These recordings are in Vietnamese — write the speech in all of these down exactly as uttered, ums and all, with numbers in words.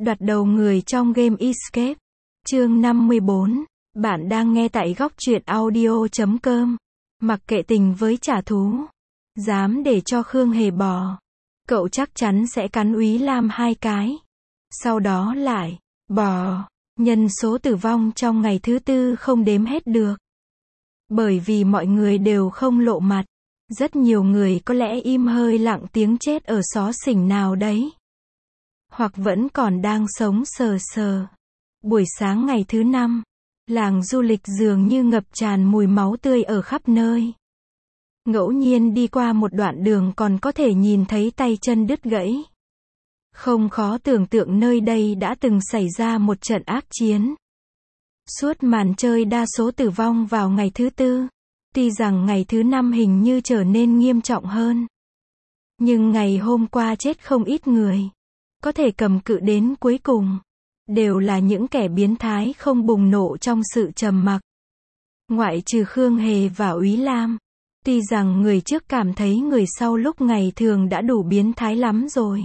Đoạt đầu người trong game Escape. Chương năm mươi bốn. Bạn đang nghe tại góc truyện audio chấm com. Mặc kệ tình với trả thú. Dám để cho Khương Hề bò. Cậu chắc chắn sẽ cắn Úy Lam hai cái. Sau đó lại bò. Nhân số tử vong trong ngày thứ tư không đếm hết được. Bởi vì mọi người đều không lộ mặt. Rất nhiều người có lẽ im hơi lặng tiếng chết ở xó xỉnh nào đấy. Hoặc vẫn còn đang sống sờ sờ. Buổi sáng ngày thứ năm, làng du lịch dường như ngập tràn mùi máu tươi ở khắp nơi. Ngẫu nhiên đi qua một đoạn đường còn có thể nhìn thấy tay chân đứt gãy. Không khó tưởng tượng nơi đây đã từng xảy ra một trận ác chiến. Suốt màn chơi đa số tử vong vào ngày thứ tư. Tuy rằng ngày thứ năm hình như trở nên nghiêm trọng hơn. Nhưng ngày hôm qua chết không ít người. Có thể cầm cự đến cuối cùng. Đều là những kẻ biến thái không bùng nổ trong sự trầm mặc. Ngoại trừ Khương Hề và Úy Lam. Tuy rằng người trước cảm thấy người sau lúc ngày thường đã đủ biến thái lắm rồi.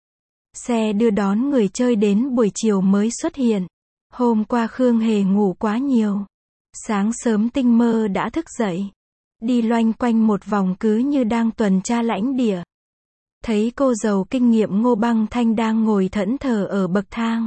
Xe đưa đón người chơi đến buổi chiều mới xuất hiện. Hôm qua Khương Hề ngủ quá nhiều. Sáng sớm tinh mơ đã thức dậy. Đi loanh quanh một vòng cứ như đang tuần tra lãnh địa. Thấy cô giàu kinh nghiệm Ngô Băng Thanh đang ngồi thẫn thờ ở bậc thang.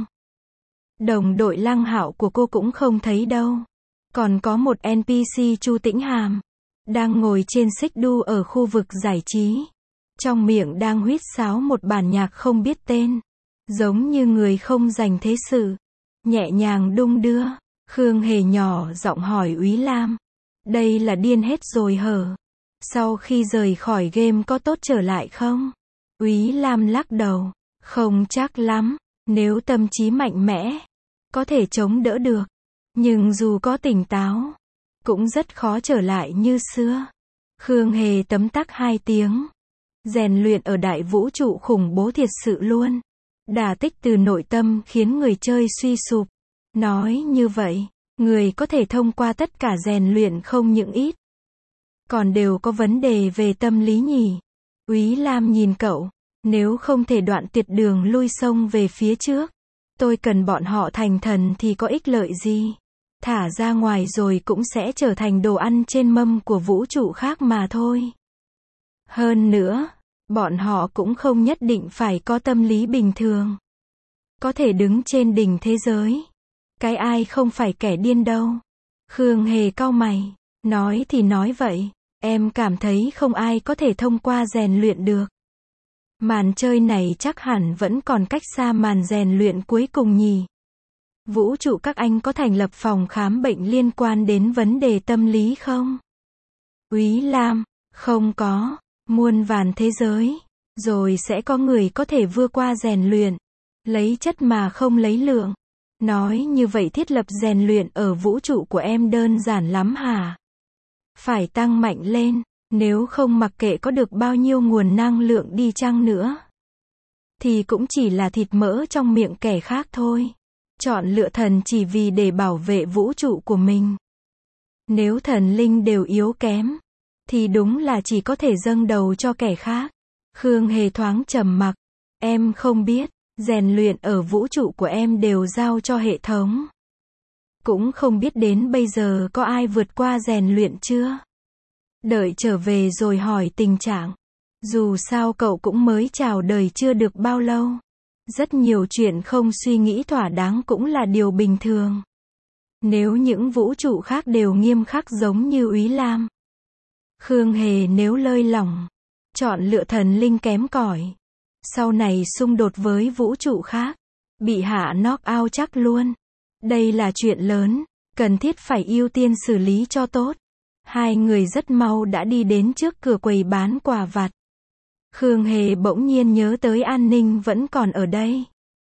Đồng đội Lăng Hạo của cô cũng không thấy đâu. Còn có một en pê xê Chu Tĩnh Hàm. Đang ngồi trên xích đu ở khu vực giải trí. Trong miệng đang huýt sáo một bản nhạc không biết tên. Giống như người không dành thế sự. Nhẹ nhàng đung đưa. Khương Hề nhỏ giọng hỏi Úy Lam. Đây là điên hết rồi hở? Sau khi rời khỏi game có tốt trở lại không? Úy Lam lắc đầu. Không chắc lắm. Nếu tâm trí mạnh mẽ, có thể chống đỡ được. Nhưng dù có tỉnh táo, cũng rất khó trở lại như xưa. Khương Hề tấm tắc hai tiếng. Rèn luyện ở đại vũ trụ khủng bố thiệt sự luôn. Đả tích từ nội tâm khiến người chơi suy sụp. Nói như vậy, người có thể thông qua tất cả rèn luyện không những ít. Còn đều có vấn đề về tâm lý nhỉ? Úy Lam nhìn cậu. Nếu không thể đoạn tuyệt đường lui sông về phía trước. Tôi cần bọn họ thành thần thì có ích lợi gì? Thả ra ngoài rồi cũng sẽ trở thành đồ ăn trên mâm của vũ trụ khác mà thôi. Hơn nữa, bọn họ cũng không nhất định phải có tâm lý bình thường. Có thể đứng trên đỉnh thế giới. Cái ai không phải kẻ điên đâu. Khương Hề cau mày. Nói thì nói vậy. Em cảm thấy không ai có thể thông qua rèn luyện được. Màn chơi này chắc hẳn vẫn còn cách xa màn rèn luyện cuối cùng nhỉ. Vũ trụ các anh có thành lập phòng khám bệnh liên quan đến vấn đề tâm lý không? Úy Lam, không có. Muôn vàn thế giới. Rồi sẽ có người có thể vượt qua rèn luyện. Lấy chất mà không lấy lượng. Nói như vậy thiết lập rèn luyện ở vũ trụ của em đơn giản lắm hả? Phải tăng mạnh lên. Nếu không mặc kệ có được bao nhiêu nguồn năng lượng đi chăng nữa. Thì cũng chỉ là thịt mỡ trong miệng kẻ khác thôi. Chọn lựa thần chỉ vì để bảo vệ vũ trụ của mình. Nếu thần linh đều yếu kém. Thì đúng là chỉ có thể dâng đầu cho kẻ khác. Khương Hề thoáng trầm mặc. Em không biết. Rèn luyện ở vũ trụ của em đều giao cho hệ thống. Cũng không biết đến bây giờ có ai vượt qua rèn luyện chưa. Đợi trở về rồi hỏi tình trạng. Dù sao cậu cũng mới chào đời chưa được bao lâu. Rất nhiều chuyện không suy nghĩ thỏa đáng cũng là điều bình thường. Nếu những vũ trụ khác đều nghiêm khắc giống như Úy Lam. Khương Hề nếu lơi lỏng. Chọn lựa thần linh kém cỏi. Sau này xung đột với vũ trụ khác. Bị hạ knock out chắc luôn. Đây là chuyện lớn. Cần thiết phải ưu tiên xử lý cho tốt. Hai người rất mau đã đi đến trước cửa quầy bán quà vặt. Khương Hề bỗng nhiên nhớ tới An Ninh vẫn còn ở đây.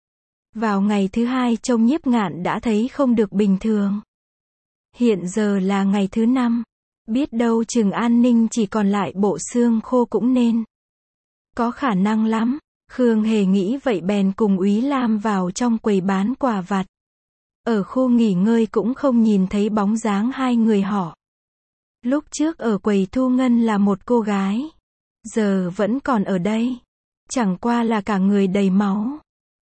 Vào ngày thứ hai trông Nhiếp Ngạn đã thấy không được bình thường. Hiện giờ là ngày thứ năm. Biết đâu chừng An Ninh chỉ còn lại bộ xương khô cũng nên. Có khả năng lắm. Khương Hề nghĩ vậy bèn cùng Úy Lam vào trong quầy bán quà vặt. Ở khu nghỉ ngơi cũng không nhìn thấy bóng dáng hai người họ. Lúc trước ở quầy thu ngân là một cô gái. Giờ vẫn còn ở đây. Chẳng qua là cả người đầy máu.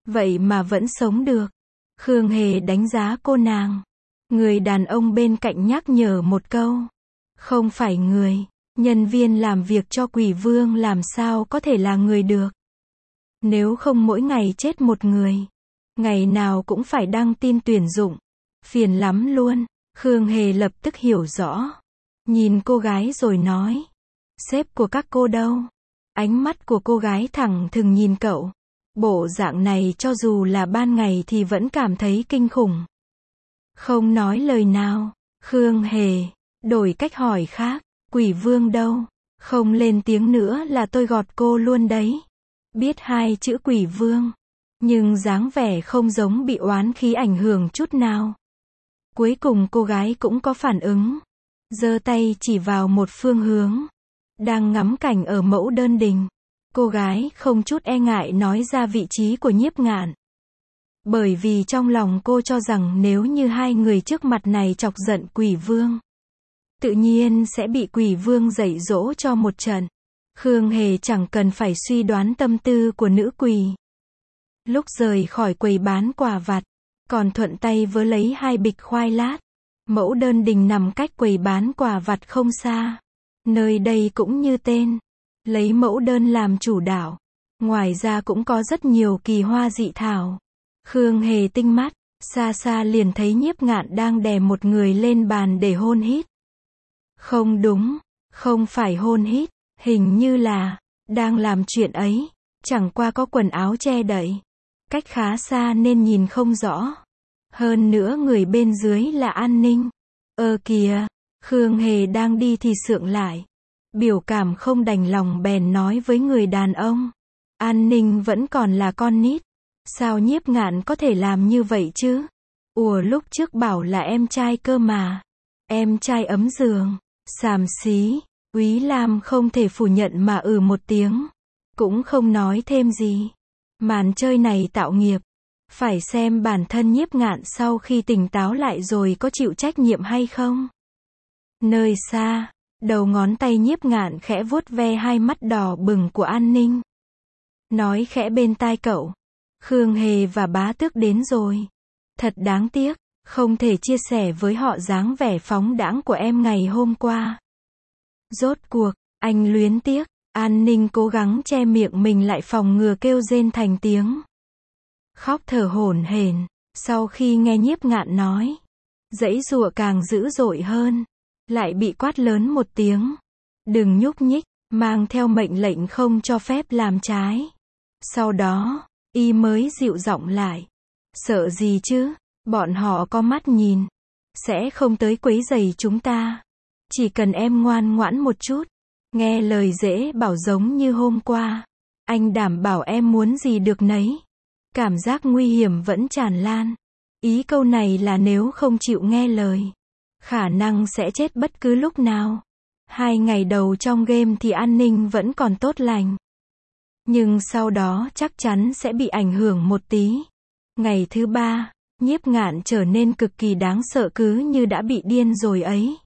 vậy mà vẫn sống được. Khương Hề đánh giá cô nàng. Người đàn ông bên cạnh nhắc nhở một câu. Không phải người. Nhân viên làm việc cho Quỷ Vương làm sao có thể là người được. Nếu không mỗi ngày chết một người. Ngày nào cũng phải đăng tin tuyển dụng. Phiền lắm luôn. Khương Hề lập tức hiểu rõ. Nhìn cô gái rồi nói. Sếp của các cô đâu? Ánh mắt của cô gái thẳng thừng nhìn cậu. Bộ dạng này cho dù là ban ngày thì vẫn cảm thấy kinh khủng. Không nói lời nào. Khương Hề đổi cách hỏi khác. Quỷ Vương đâu? Không lên tiếng nữa là tôi gọt cô luôn đấy. Biết hai chữ Quỷ Vương. Nhưng dáng vẻ không giống bị oán khí ảnh hưởng chút nào. Cuối cùng cô gái cũng có phản ứng. Giơ tay chỉ vào một phương hướng. Đang ngắm cảnh ở Mẫu Đơn Đình. Cô gái không chút e ngại nói ra vị trí của Nhiếp Ngạn. Bởi vì trong lòng cô cho rằng nếu như hai người trước mặt này chọc giận Quỷ Vương, tự nhiên sẽ bị Quỷ Vương dạy dỗ cho một trận. Khương Hề chẳng cần phải suy đoán tâm tư của nữ quỷ. Lúc rời khỏi quầy bán quà vặt, còn thuận tay vớ lấy hai bịch khoai lát. Mẫu Đơn Đình nằm cách quầy bán quà vặt không xa. Nơi đây cũng như tên, lấy mẫu đơn làm chủ đạo. Ngoài ra cũng có rất nhiều kỳ hoa dị thảo. Khương Hề tinh mắt, xa xa liền thấy Nhiếp Ngạn đang đè một người lên bàn để hôn hít. Không đúng, không phải hôn hít, hình như là đang làm chuyện ấy, chẳng qua có quần áo che đậy. Cách khá xa nên nhìn không rõ. Hơn nữa người bên dưới là An Ninh. Ơ kìa, Khương Hề đang đi thì sượng lại. Biểu cảm không đành lòng bèn nói với người đàn ông. An Ninh vẫn còn là con nít. Sao Nhiếp Ngạn có thể làm như vậy chứ? Ủa lúc trước bảo là em trai cơ mà. Em trai ấm giường. Xàm xí. Úy Lam không thể phủ nhận mà ừ một tiếng. Cũng không nói thêm gì. Màn chơi này tạo nghiệp. Phải xem bản thân Nhiếp Ngạn sau khi tỉnh táo lại rồi có chịu trách nhiệm hay không. Nơi xa, đầu ngón tay Nhiếp Ngạn khẽ vuốt ve hai mắt đỏ bừng của An Ninh. Nói khẽ bên tai cậu. Khương Hề và Bá Tước đến rồi. Thật đáng tiếc, không thể chia sẻ với họ dáng vẻ phóng đãng của em ngày hôm qua. Rốt cuộc, anh luyến tiếc. An Ninh cố gắng che miệng mình lại phòng ngừa kêu rên thành tiếng. Khóc thở hổn hển, sau khi nghe Nhiếp Ngạn nói. Giãy giụa càng dữ dội hơn. Lại bị quát lớn một tiếng. Đừng nhúc nhích, mang theo mệnh lệnh không cho phép làm trái. Sau đó, y mới dịu giọng lại. Sợ gì chứ, bọn họ có mắt nhìn. Sẽ không tới quấy rầy chúng ta. Chỉ cần em ngoan ngoãn một chút. Nghe lời dễ bảo giống như hôm qua. Anh đảm bảo em muốn gì được nấy. Cảm giác nguy hiểm vẫn tràn lan. Ý câu này là nếu không chịu nghe lời, khả năng sẽ chết bất cứ lúc nào. Hai ngày đầu trong game thì An Ninh vẫn còn tốt lành. Nhưng sau đó chắc chắn sẽ bị ảnh hưởng một tí. Ngày thứ ba, Nhiếp Ngạn trở nên cực kỳ đáng sợ cứ như đã bị điên rồi ấy.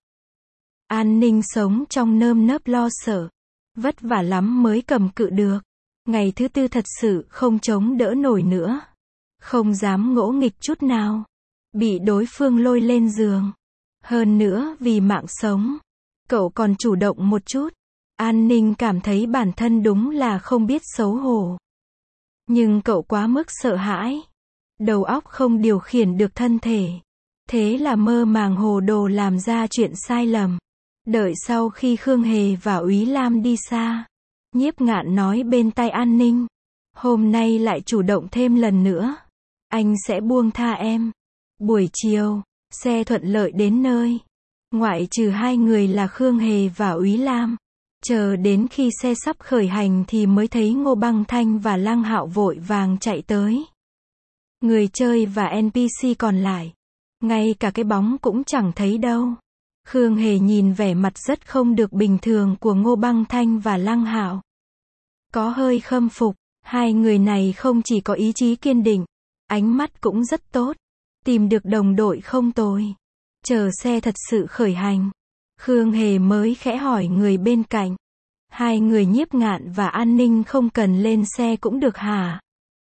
An Ninh sống trong nơm nớp lo sợ. Vất vả lắm mới cầm cự được. Ngày thứ tư thật sự không chống đỡ nổi nữa. Không dám ngỗ nghịch chút nào. Bị đối phương lôi lên giường. Hơn nữa vì mạng sống. Cậu còn chủ động một chút. An Ninh cảm thấy bản thân đúng là không biết xấu hổ. Nhưng cậu quá mức sợ hãi. Đầu óc không điều khiển được thân thể. Thế là mơ màng hồ đồ làm ra chuyện sai lầm. Đợi sau khi Khương Hề và Úy Lam đi xa. Nhiếp Ngạn nói bên tai An Ninh. Hôm nay lại chủ động thêm lần nữa. Anh sẽ buông tha em. Buổi chiều, xe thuận lợi đến nơi. Ngoại trừ hai người là Khương Hề và Úy Lam. Chờ đến khi xe sắp khởi hành thì mới thấy Ngô Băng Thanh và Lăng Hạo vội vàng chạy tới. Người chơi và en pê xê còn lại. Ngay cả cái bóng cũng chẳng thấy đâu. Khương Hề nhìn vẻ mặt rất không được bình thường của Ngô Băng Thanh và Lăng Hạo. Có hơi khâm phục. Hai người này không chỉ có ý chí kiên định. Ánh mắt cũng rất tốt. Tìm được đồng đội không tồi. Chờ xe thật sự khởi hành. Khương Hề mới khẽ hỏi người bên cạnh. Hai người Nhiếp Ngạn và An Ninh không cần lên xe cũng được hả?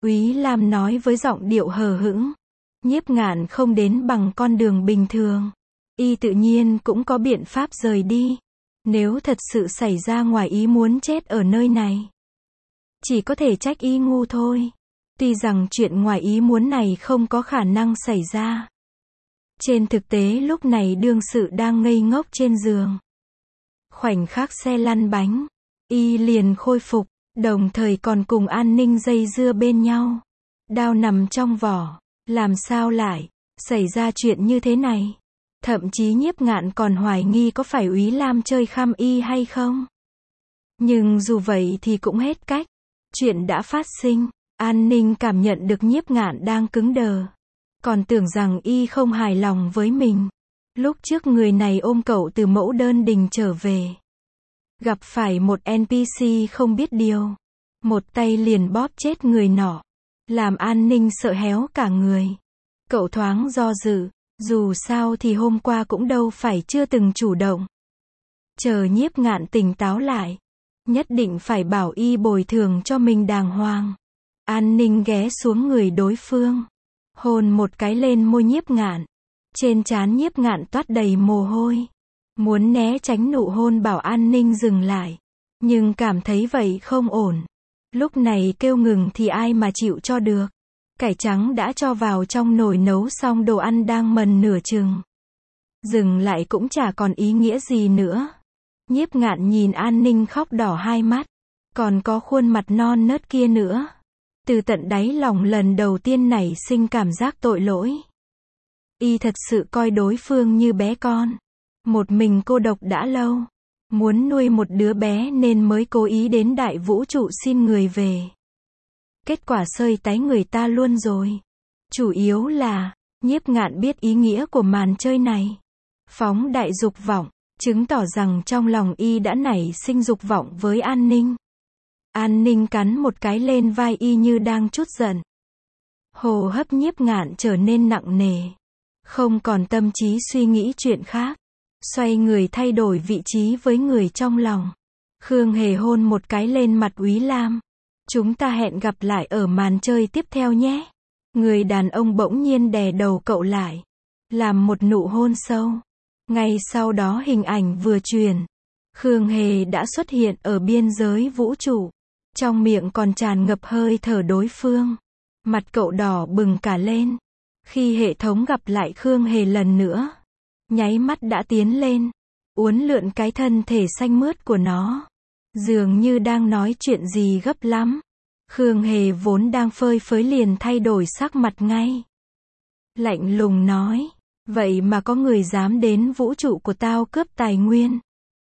Úy Lam nói với giọng điệu hờ hững. Nhiếp Ngạn không đến bằng con đường bình thường. Y tự nhiên cũng có biện pháp rời đi. Nếu thật sự xảy ra ngoài ý muốn chết ở nơi này, chỉ có thể trách y ngu thôi. Tuy rằng chuyện ngoài ý muốn này không có khả năng xảy ra. Trên thực tế lúc này đương sự đang ngây ngốc trên giường. Khoảnh khắc xe lăn bánh, y liền khôi phục, đồng thời còn cùng An Ninh dây dưa bên nhau. Đao nằm trong vỏ, làm sao lại xảy ra chuyện như thế này? Thậm chí Nhiếp Ngạn còn hoài nghi có phải Úy Lam chơi khăm y hay không. Nhưng dù vậy thì cũng hết cách. Chuyện đã phát sinh, An Ninh cảm nhận được Nhiếp Ngạn đang cứng đờ. Còn tưởng rằng y không hài lòng với mình. Lúc trước người này ôm cậu từ mẫu đơn đình trở về. Gặp phải một en pê xê không biết điều. Một tay liền bóp chết người nọ. Làm An Ninh sợ héo cả người. Cậu thoáng do dự. Dù sao thì hôm qua cũng đâu phải chưa từng chủ động. Chờ Nhiếp Ngạn tỉnh táo lại. Nhất định phải bảo y bồi thường cho mình đàng hoàng. An Ninh ghé xuống người đối phương. Hôn một cái lên môi Nhiếp Ngạn. Trên trán Nhiếp Ngạn toát đầy mồ hôi. Muốn né tránh nụ hôn bảo An Ninh dừng lại. Nhưng cảm thấy vậy không ổn. Lúc này kêu ngừng thì ai mà chịu cho được. Cải trắng đã cho vào trong nồi nấu xong đồ ăn đang mần nửa chừng. Dừng lại cũng chả còn ý nghĩa gì nữa. Nhiếp Ngạn nhìn An Ninh khóc đỏ hai mắt. Còn có khuôn mặt non nớt kia nữa. Từ tận đáy lòng lần đầu tiên nảy sinh cảm giác tội lỗi. Y thật sự coi đối phương như bé con. Một mình cô độc đã lâu. Muốn nuôi một đứa bé nên mới cố ý đến đại vũ trụ xin người về. Kết quả sơi tái người ta luôn rồi. Chủ yếu là, Nhiếp Ngạn biết ý nghĩa của màn chơi này. Phóng đại dục vọng, chứng tỏ rằng trong lòng y đã nảy sinh dục vọng với An Ninh. An Ninh cắn một cái lên vai y như đang trút giận. Hô hấp Nhiếp Ngạn trở nên nặng nề. Không còn tâm trí suy nghĩ chuyện khác. Xoay người thay đổi vị trí với người trong lòng. Khương Hề hôn một cái lên mặt Úy Lam. Chúng ta hẹn gặp lại ở màn chơi tiếp theo nhé. Người đàn ông bỗng nhiên đè đầu cậu lại. Làm một nụ hôn sâu. Ngay sau đó hình ảnh vừa truyền. Khương Hề đã xuất hiện ở biên giới vũ trụ. Trong miệng còn tràn ngập hơi thở đối phương. Mặt cậu đỏ bừng cả lên. Khi hệ thống gặp lại Khương Hề lần nữa. Nháy mắt đã tiến lên. Uốn lượn cái thân thể xanh mướt của nó. Dường như đang nói chuyện gì gấp lắm. Khương Hề vốn đang phơi phới liền thay đổi sắc mặt ngay. Lạnh lùng nói. Vậy mà có người dám đến vũ trụ của tao cướp tài nguyên.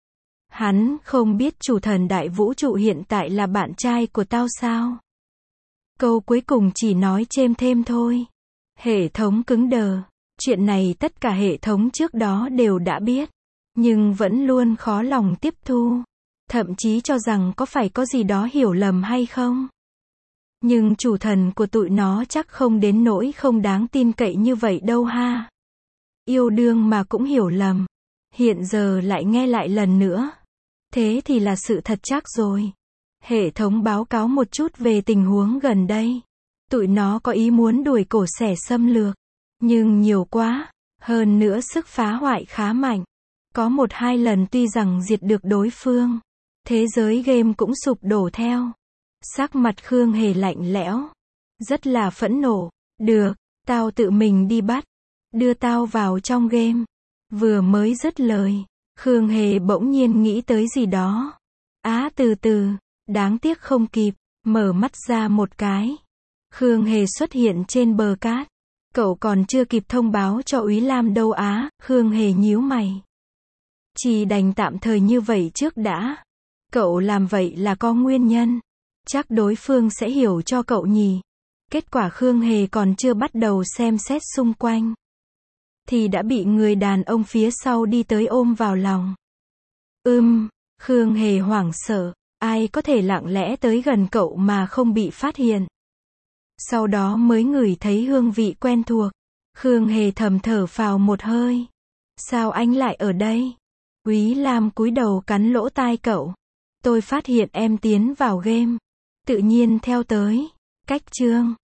Hắn không biết chủ thần đại vũ trụ hiện tại là bạn trai của tao sao? Câu cuối cùng chỉ nói chêm thêm thôi. Hệ thống cứng đờ. Chuyện này tất cả hệ thống trước đó đều đã biết. Nhưng vẫn luôn khó lòng tiếp thu. Thậm chí cho rằng có phải có gì đó hiểu lầm hay không. Nhưng chủ thần của tụi nó chắc không đến nỗi không đáng tin cậy như vậy đâu ha. Yêu đương mà cũng hiểu lầm. Hiện giờ lại nghe lại lần nữa. Thế thì là sự thật chắc rồi. Hệ thống báo cáo một chút về tình huống gần đây. Tụi nó có ý muốn đuổi cổ xẻ xâm lược. Nhưng nhiều quá. Hơn nữa sức phá hoại khá mạnh. Có một hai lần tuy rằng diệt được đối phương. Thế giới game cũng sụp đổ theo. Sắc mặt Khương Hề lạnh lẽo. Rất là phẫn nộ. Được, tao tự mình đi bắt. Đưa tao vào trong game. Vừa mới dứt lời. Khương Hề bỗng nhiên nghĩ tới gì đó. Á từ từ. Đáng tiếc không kịp. Mở mắt ra một cái. Khương Hề xuất hiện trên bờ cát. Cậu còn chưa kịp thông báo cho Úy Lam đâu á. Khương Hề nhíu mày. Chỉ đành tạm thời như vậy trước đã. Cậu làm vậy là có nguyên nhân. Chắc đối phương sẽ hiểu cho cậu nhỉ. Kết quả Khương Hề còn chưa bắt đầu xem xét xung quanh. Thì đã bị người đàn ông phía sau đi tới ôm vào lòng. Ưm, Khương Hề hoảng sợ. Ai có thể lặng lẽ tới gần cậu mà không bị phát hiện. Sau đó mới ngửi thấy hương vị quen thuộc. Khương Hề thầm thở phào một hơi. Sao anh lại ở đây? Úy Lam cúi đầu cắn lỗ tai cậu. Tôi phát hiện em tiến vào game. Tự nhiên theo tới. Cách chương